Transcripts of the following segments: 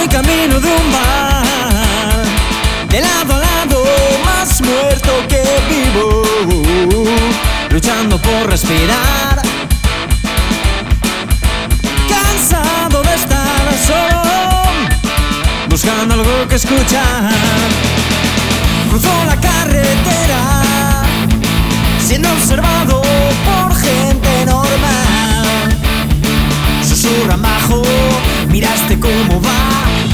Voy camino de un bar, de lado a lado, más muerto que vivo, luchando por respirar, cansado de estar solo, buscando algo que escuchar. Cruzo la carretera, siendo observado por gente normal. Susurran bajo, miraste cómo va.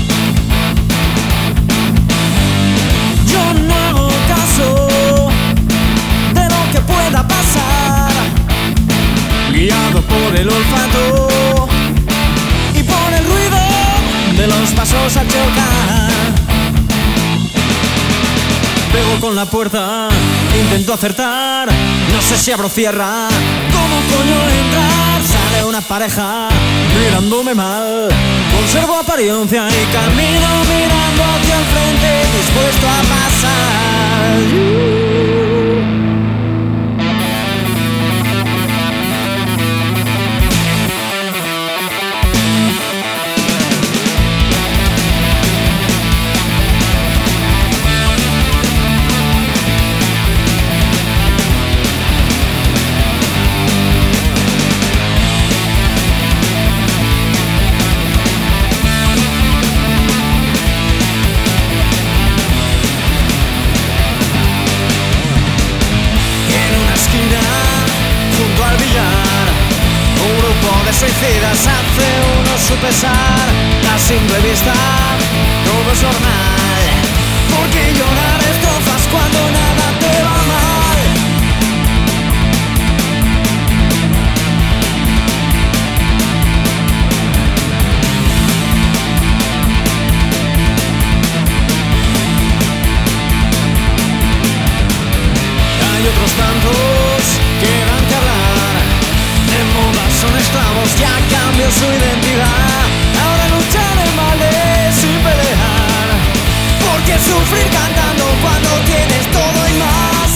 Yo no hago caso de lo que pueda pasar, guiado por el olfato y por el ruido de los pasos al chocar. Pego con la puerta, intento acertar, no sé si abro o cierra. ¿Cómo coño entrar? Sale una pareja mirándome mal. Conservo apariencia y camino mirando hacia el frente, dispuesto a pasar. Suicidas hace uno su pesar, a simple vista todo es normal. ¿Por qué llorar estrofas cuando nada te va mal? Hay otros tantos que dan que hablar, de moda son esclavos, ya cambió su identidad. Ahora luchan en males sin pelear. ¿Por qué sufrir cantando cuando tienes todo y más?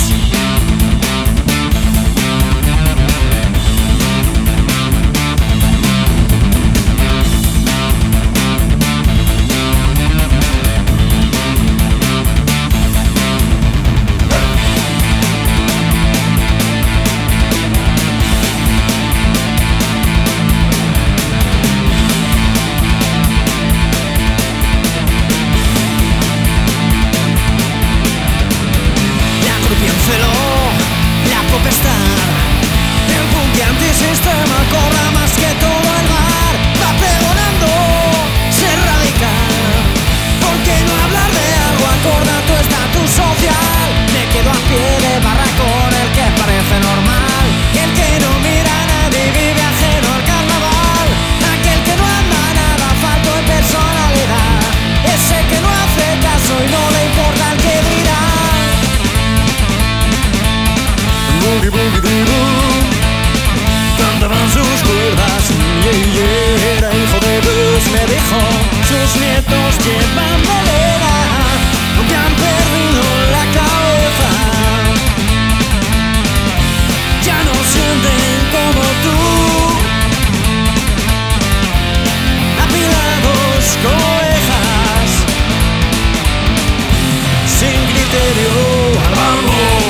Sistema corra más que todo el mar, va pregonando ser radical. ¿Por qué no hablar de algo acorde a tu estatus social? Me quedo a pie de barra con el que parece normal, el que no mira a nadie y vive ajeno al carnaval, aquel que no anda nada falto de personalidad, ese que no hace caso y no le importa el que dirá. Boogie boogie doo, cantaban sus cuerdas, era hijo de Bruce, me dijo, sus nietos llevan madera, porque han perdido la cabeza, ya no sienten como tú, apilados como ovejas, sin criterio al vamos.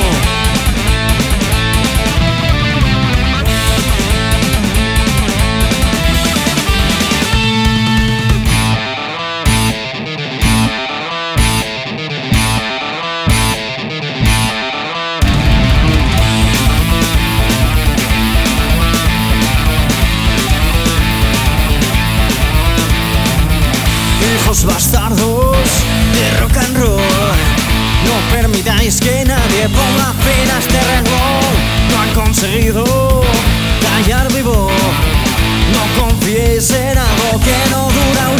Bastardos de rock and roll, no permitáis que nadie ponga fin a este reloj. No han conseguido callar vivo, no confiéis en algo que no dura